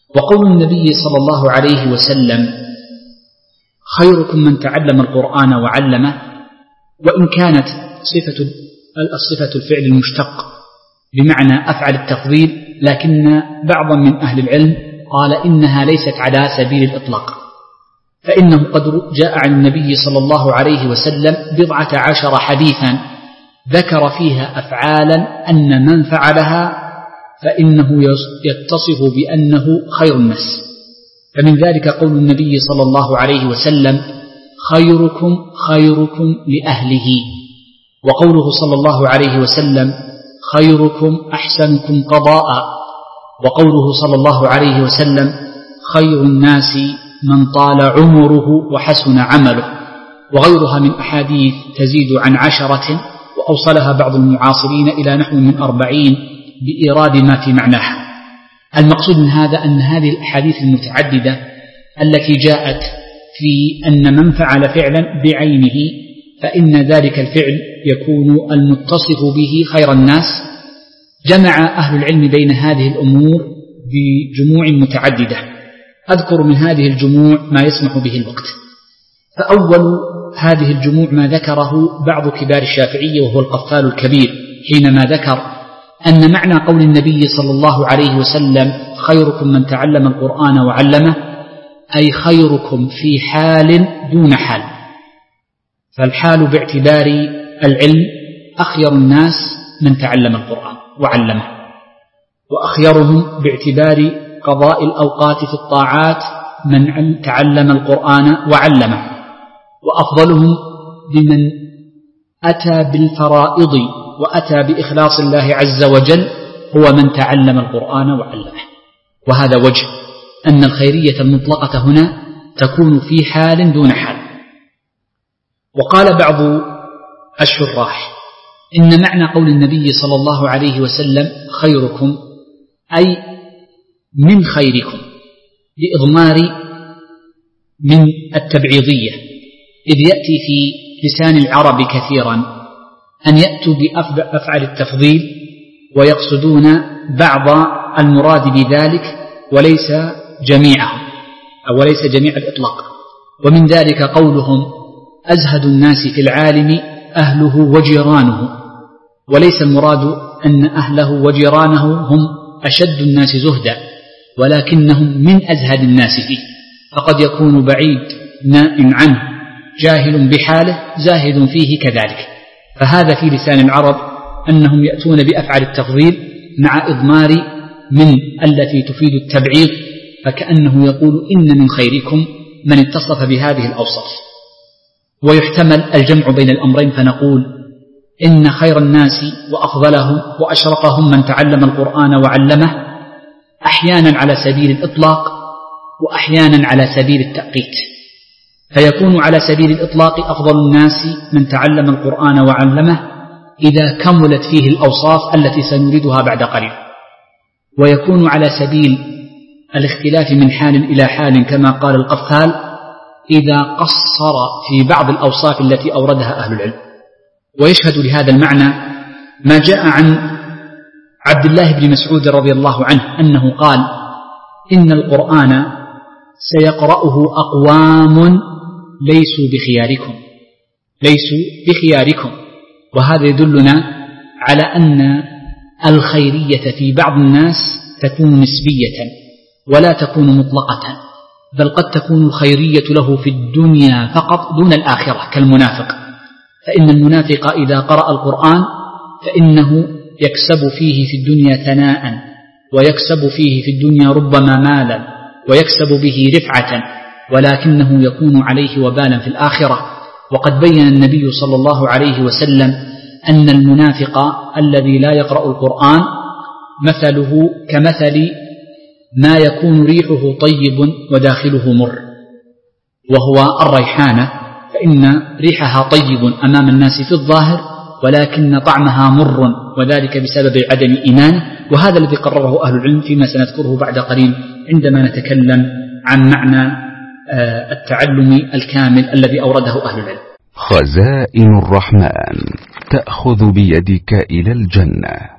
وقول النبي صلى الله عليه وسلم خيركم من تعلم القرآن وعلمه، وإن كانت الصفة الفعل المشتق بمعنى أفعل التفضيل، لكن بعضا من أهل العلم قال إنها ليست على سبيل الإطلاق، فإنه قد جاء عن النبي صلى الله عليه وسلم 14 حديثا ذكر فيها أفعالا أن من فعلها فإنه يتصف بأنه خير الناس. فمن ذلك قول النبي صلى الله عليه وسلم خيركم خيركم لأهله، وقوله صلى الله عليه وسلم خيركم أحسنكم قضاء، وقوله صلى الله عليه وسلم خير الناس من طال عمره وحسن عمله، وغيرها من أحاديث تزيد عن 10، وأوصلها بعض المعاصرين إلى نحو من 40 بإيراد ما في معناها. المقصود من هذا أن هذه الأحاديث المتعددة التي جاءت في أن من فعل فعلا بعينه فإن ذلك الفعل يكون المتصف به خير الناس، جمع أهل العلم بين هذه الأمور بجموع متعددة. أذكر من هذه الجموع ما يسمح به الوقت. فأول هذه الجموع ما ذكره بعض كبار الشافعية وهو القفال الكبير، حينما ذكر أن معنى قول النبي صلى الله عليه وسلم خيركم من تعلم القرآن وعلمه أي خيركم في حال دون حال، فالحال باعتبار العلم أخير الناس من تعلم القرآن وعلمه، وأخيرهم باعتبار قضاء الأوقات في الطاعات من تعلم القرآن وعلمه، وأفضلهم لمن أتى بالفرائض وأتى بإخلاص الله عز وجل هو من تعلم القرآن وعلمه. وهذا وجه أن الخيرية المطلقة هنا تكون في حال دون حال. وقال بعض الشراح إن معنى قول النبي صلى الله عليه وسلم خيركم أي من خيركم بإضمار من التبعيضية، إذ يأتي في لسان العرب كثيرا أن يأتوا بأفعال التفضيل ويقصدون بعض المراد بذلك وليس جميعه أو وليس جميع الإطلاق. ومن ذلك قولهم أزهد الناس في العالم أهله وجيرانه، وليس المراد أن أهله وجيرانه هم أشد الناس زهدا، ولكنهم من أزهد الناس فيه، فقد يكون بعيد نائم عنه جاهل بحاله زاهد فيه كذلك. فهذا في لسان العرب أنهم يأتون بأفعال التفضيل مع إضمار من التي تفيد التبعيض، فكأنه يقول إن من خيركم من اتصف بهذه الأوصاف. ويحتمل الجمع بين الأمرين فنقول إن خير الناس وأفضلهم وأشرفهم من تعلم القرآن وعلمه، أحيانا على سبيل الإطلاق وأحيانا على سبيل التأقيت، فيكون على سبيل الإطلاق أفضل الناس من تعلم القرآن وعلمه إذا كملت فيه الأوصاف التي سنريدها بعد قليل، ويكون على سبيل الاختلاف من حال إلى حال كما قال القفال إذا قصر في بعض الأوصاف التي أوردها أهل العلم. ويشهد لهذا المعنى ما جاء عن عبد الله بن مسعود رضي الله عنه أنه قال إن القرآن سيقرأه أقوام ليسوا بخياركم، وهذا يدلنا على أن الخيرية في بعض الناس تكون نسبية ولا تكون مطلقة، بل قد تكون الخيرية له في الدنيا فقط دون الآخرة كالمنافق، فإن المنافق إذا قرأ القرآن فإنه يكسب فيه في الدنيا ثناء، ويكسب فيه في الدنيا ربما مالا، ويكسب به رفعة، ولكنه يكون عليه وبالا في الآخرة. وقد بين النبي صلى الله عليه وسلم أن المنافق الذي لا يقرأ القرآن مثله كمثل ما يكون ريحه طيب وداخله مر، وهو الريحانة، فإن ريحها طيب أمام الناس في الظاهر ولكن طعمها مر، وذلك بسبب عدم إيمانه. وهذا الذي قرره أهل العلم فيما سنذكره بعد قليل عندما نتكلم عن معنى التعلم الكامل الذي أورده أهل العلم. خزائن الرحمن تأخذ بيدك إلى الجنة.